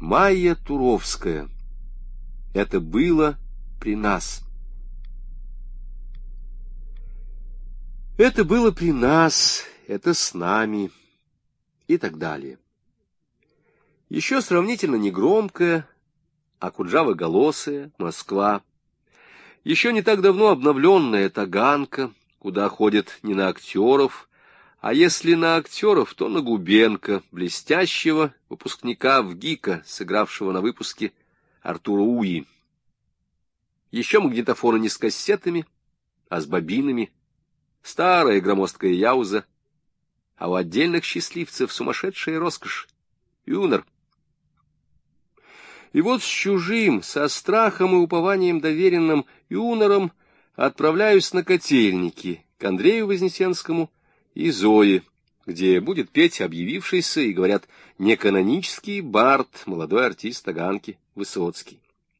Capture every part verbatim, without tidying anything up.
Майя Туровская. Это было при нас. Это было при нас, это с нами и так далее. Еще сравнительно негромкая, а кудрявоголосая Москва. Еще не так давно обновленная Таганка, куда ходят не на актеров, а если на актеров, то на Губенко, блестящего выпускника ВГИКа, сыгравшего на выпуске Артура Уи. Еще магнитофоны не с кассетами, а с бобинами, старая громоздкая яуза, а у отдельных счастливцев сумасшедшая роскошь — Юнер. И вот с чужим, со страхом и упованием доверенным Юнером отправляюсь на Котельники к Андрею Вознесенскому и Зое, где будет петь объявившийся и, говорят, неканонический бард, молодой артист Таганки, Высоцкий.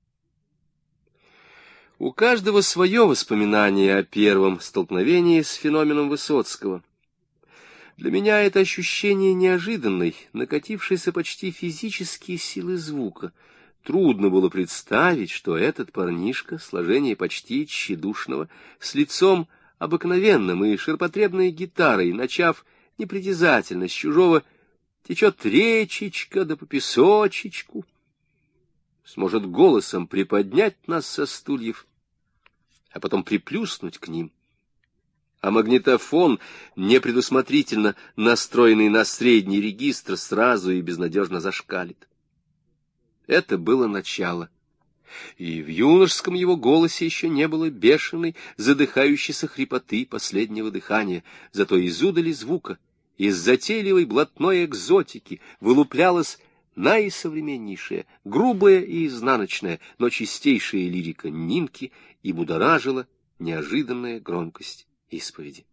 У каждого свое воспоминание о первом столкновении с феноменом Высоцкого. Для меня это ощущение неожиданной, накатившейся почти физические силы звука. Трудно было представить, что этот парнишка, сложение почти тщедушного, с лицом обыкновенным и ширпотребной гитарой, начав непритязательно с чужого «течет речечка да по песочечку», сможет голосом приподнять нас со стульев, а потом приплюснуть к ним. А магнитофон, непредусмотрительно настроенный на средний регистр, сразу и безнадежно зашкалит. Это было начало. И в юношеском его голосе еще не было бешеной, задыхающейся хрипоты последнего дыхания, зато из удали звука, из затейливой блатной экзотики вылуплялась наисовременнейшая, грубая и изнаночная, но чистейшая лирика Нинки и будоражила неожиданная громкость исповеди.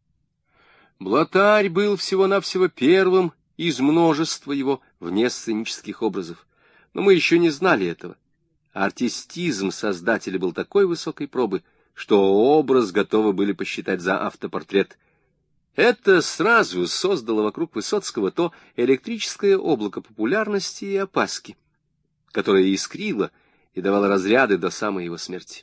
Блатарь был всего-навсего первым из множества его внесценических образов, но мы еще не знали этого. Артистизм создателя был такой высокой пробы, что образ готовы были посчитать за автопортрет. Это сразу создало вокруг Высоцкого то электрическое облако популярности и опаски, которое искрило и давало разряды до самой его смерти.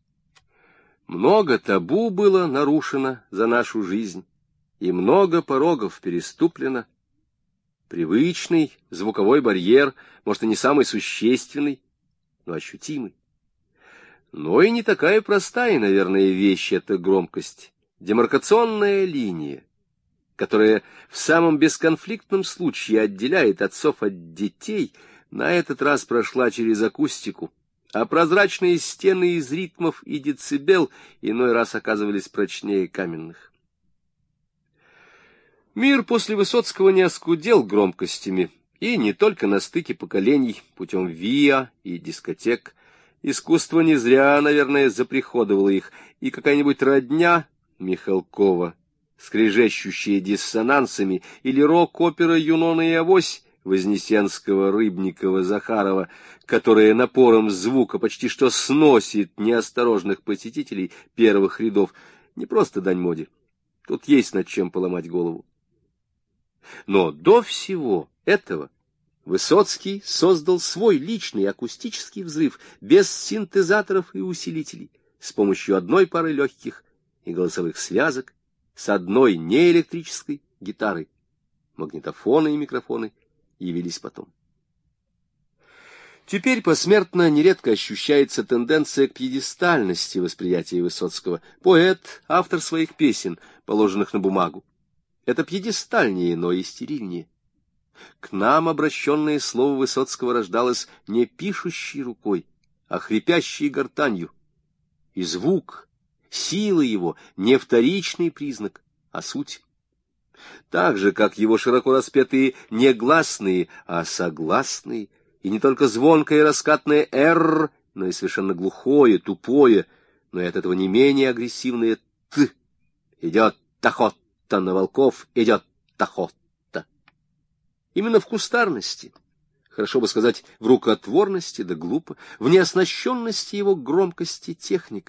Много табу было нарушено за нашу жизнь, и много порогов переступлено. Привычный звуковой барьер, может, и не самый существенный, но ощутимый. Но и не такая простая, наверное, вещь — это громкость. Демаркационная линия, которая в самом бесконфликтном случае отделяет отцов от детей, на этот раз прошла через акустику, а прозрачные стены из ритмов и децибел иной раз оказывались прочнее каменных. Мир после Высоцкого не оскудел громкостями, и не только на стыке поколений, путем ВИА и дискотек. Искусство не зря, наверное, заприходовало их, и какая-нибудь родня Михалкова, скрежещущая диссонансами, или рок-опера «Юнона и Авось» Вознесенского, Рыбникова, Захарова, которая напором звука почти что сносит неосторожных посетителей первых рядов, не просто дань моде. Тут есть над чем поломать голову. Но до всего этого Высоцкий создал свой личный акустический взрыв без синтезаторов и усилителей, с помощью одной пары легких и голосовых связок, с одной неэлектрической гитарой. Магнитофоны и микрофоны явились потом. Теперь посмертно нередко ощущается тенденция к пьедестальности восприятия Высоцкого. Поэт, автор своих песен, положенных на бумагу. Это пьедестальнее, но и стерильнее. К нам обращенное слово Высоцкого рождалось не пишущей рукой, а хрипящей гортанью. И звук, сила его — не вторичный признак, а суть. Так же, как его широко распетые не гласные, а согласные, и не только звонкое раскатное «р», но и совершенно глухое, тупое, но и от этого не менее агрессивное «т». Идет тахот. На волков идет тахота. Именно в кустарности, хорошо бы сказать, в рукотворности, да глупо, в неоснащенности его громкости техникой,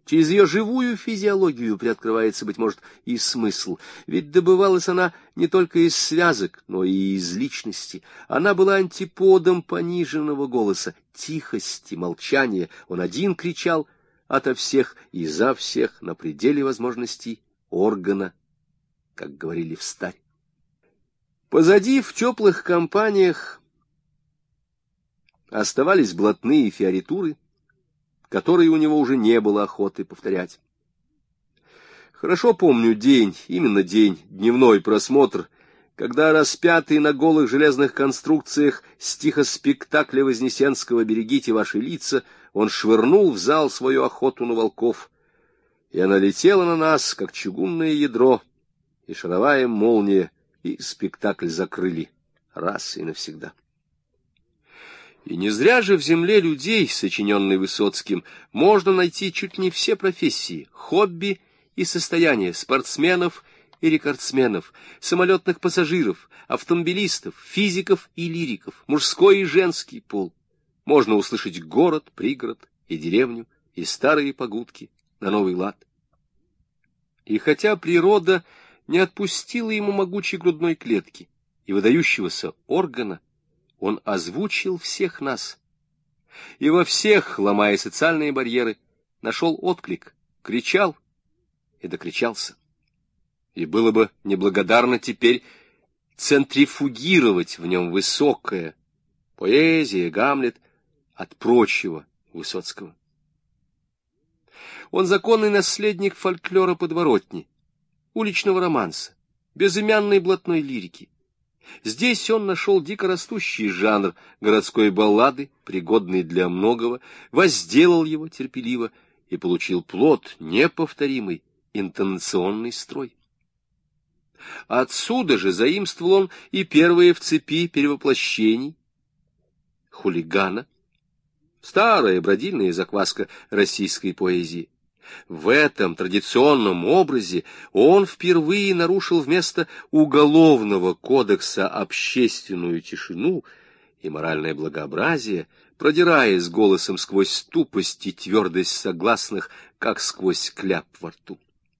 Через ее живую физиологию приоткрывается, быть может, и смысл. Ведь добывалась она не только из связок, но и из личности. Она была антиподом пониженного голоса, тихости, молчания. Он один кричал ото всех и за всех на пределе возможностей органа, как говорили в старе. Позади в теплых компаниях оставались блатные фиоритуры, которые у него уже не было охоты повторять. Хорошо помню день, именно день, дневной просмотр, когда распятый на голых железных конструкциях стихоспектакля Вознесенского «Берегите ваши лица» он швырнул в зал свою охоту на волков, и она летела на нас, как чугунное ядро, и шаровая молния, и спектакль закрыли раз и навсегда. И не зря же в земле людей, сочиненной Высоцким, можно найти чуть не все профессии, хобби и состояния спортсменов и рекордсменов, самолетных пассажиров, автомобилистов, физиков и лириков, мужской и женский пол. Можно услышать город, пригород и деревню, и старые погудки на новый лад. И хотя природа не отпустила ему могучей грудной клетки и выдающегося органа, он озвучил всех нас. И во всех, ломая социальные барьеры, нашел отклик, кричал и докричался. И было бы неблагодарно теперь центрифугировать в нем высокое, поэзия, Гамлет, от прочего Высоцкого. Он законный наследник фольклора подворотни, уличного романса, безымянной блатной лирики. Здесь он нашел дикорастущий жанр городской баллады, пригодный для многого, возделал его терпеливо и получил плод, неповторимый, интонационный строй. Отсюда же заимствовал он и первые в цепи перевоплощений хулигана, старая бродильная закваска российской поэзии. В этом традиционном образе он впервые нарушил вместо уголовного кодекса общественную тишину и моральное благообразие, продираясь голосом сквозь тупость и твердость согласных, как сквозь кляп во рту.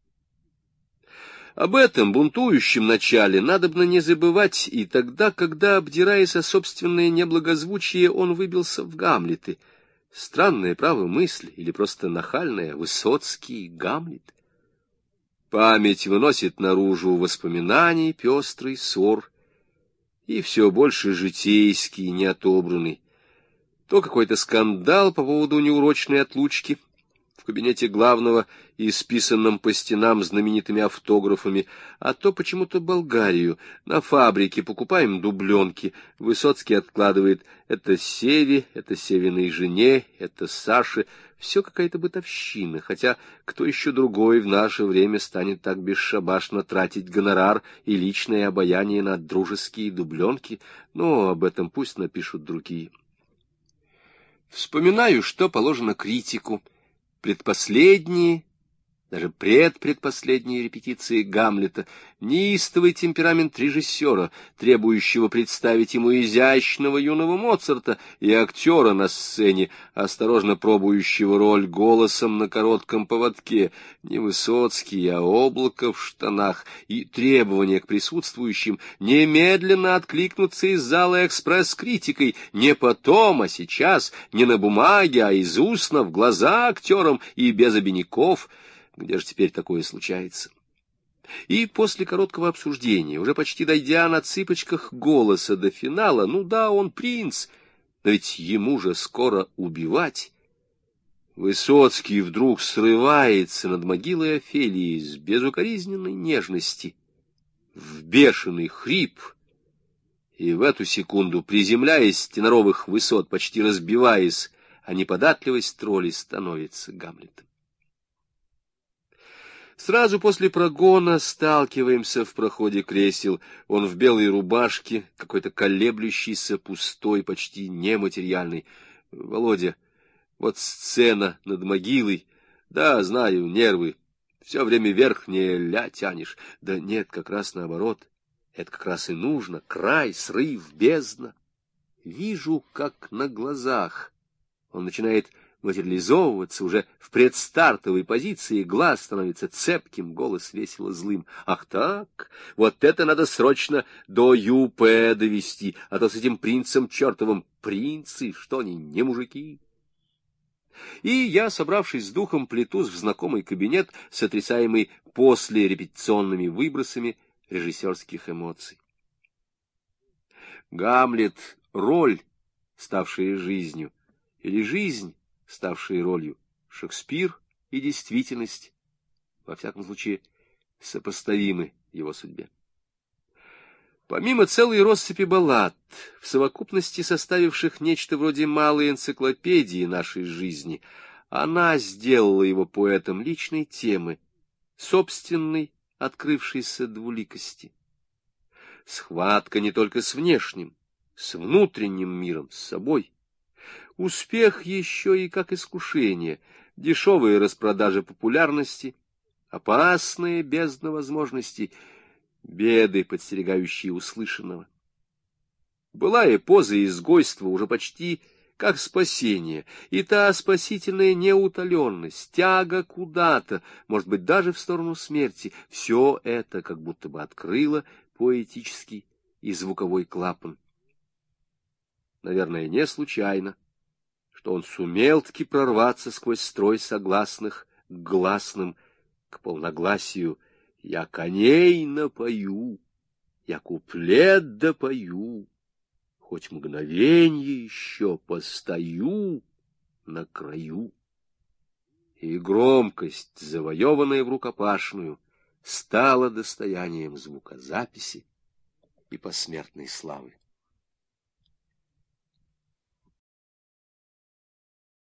Об этом бунтующем начале надобно не забывать и тогда, когда, обдираясь о собственное неблагозвучие, он выбился в Гамлеты. Странная, право, мысль, или просто нахальная, Высоцкий, Гамлет. Память выносит наружу воспоминаний пестрый сор, и все больше житейский, неотобранный. То какой-то скандал по поводу неурочной отлучки в кабинете главного, исписанном по стенам знаменитыми автографами, а то почему-то Болгарию. На фабрике покупаем дубленки. Высоцкий откладывает: это Севе, это Севиной жене, это Саше. Все какая-то бытовщина, хотя кто еще другой в наше время станет так бесшабашно тратить гонорар и личное обаяние на дружеские дубленки? Но об этом пусть напишут другие. Вспоминаю, что положено критику. Предпоследние, даже предпредпоследние репетиции Гамлета, неистовый темперамент режиссера, требующего представить ему изящного юного Моцарта, и актера на сцене, осторожно пробующего роль голосом на коротком поводке, не Высоцкий, а облако в штанах, и требование к присутствующим немедленно откликнуться из зала экспресс-критикой, не потом, а сейчас, не на бумаге, а из устно, в глаза актерам и без обиняков. Где же теперь такое случается? И после короткого обсуждения, уже почти дойдя на цыпочках голоса до финала, ну да, он принц, но ведь ему же скоро убивать. Высоцкий вдруг срывается над могилой Офелии с безукоризненной нежности в бешеный хрип, и в эту секунду, приземляясь с теноровых высот, почти разбиваясь, а неподатливость тролли становится Гамлетом. Сразу после прогона сталкиваемся в проходе кресел. Он в белой рубашке, какой-то колеблющийся, пустой, почти нематериальный. Володя, вот сцена над могилой. Да, знаю, нервы. Все время вверх не ля тянешь. Да нет, как раз наоборот. Это как раз и нужно. Край, срыв, бездна. Вижу, как на глазах он начинает материализовываться уже в предстартовой позиции, глаз становится цепким, голос весело злым. Ах так, вот это надо срочно до ЮП довести, а то с этим принцем чертовым принцы, что они, не мужики. И я, собравшись с духом, плетусь в знакомый кабинет, сотрясаемый после репетиционными выбросами режиссерских эмоций. Гамлет — роль, ставшая жизнью, или жизнь, ставшая ролью, Шекспир и действительность, во всяком случае, сопоставимы его судьбе. Помимо целой россыпи баллад, в совокупности составивших нечто вроде малой энциклопедии нашей жизни, она сделала его поэтом личной темы, собственной открывшейся двуликости. Схватка не только с внешним, с внутренним миром, с собой. Успех еще и как искушение, дешевые распродажи популярности, опасные бездна возможностей, беды, подстерегающие услышанного. Былая поза изгойства уже почти как спасение, и та спасительная неутоленность, тяга куда-то, может быть, даже в сторону смерти, все это как будто бы открыло поэтический и звуковой клапан. Наверное, не случайно, что он сумел-таки прорваться сквозь строй согласных к гласным, к полногласию. Я коней напою, я куплет допою, хоть мгновенье еще постою на краю. И громкость, завоеванная в рукопашную, стала достоянием звукозаписи и посмертной славы.